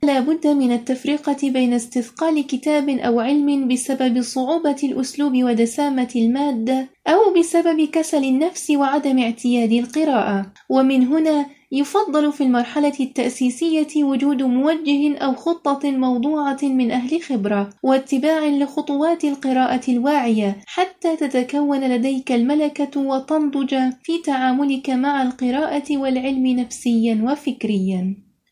لا بد من التفرقة بين استثقال كتاب أو علم بسبب صعوبة الأسلوب ودسامة المادة، أو بسبب كسل النفس وعدم اعتياد القراءة. ومن هنا يفضل في المرحلة التأسيسية وجود موجه أو خطة موضوعة من أهل خبرة، واتباع لخطوات القراءة الواعية حتى تتكون لديك الملكة وتنضج في تعاملك مع القراءة والعلم نفسيا وفكريا.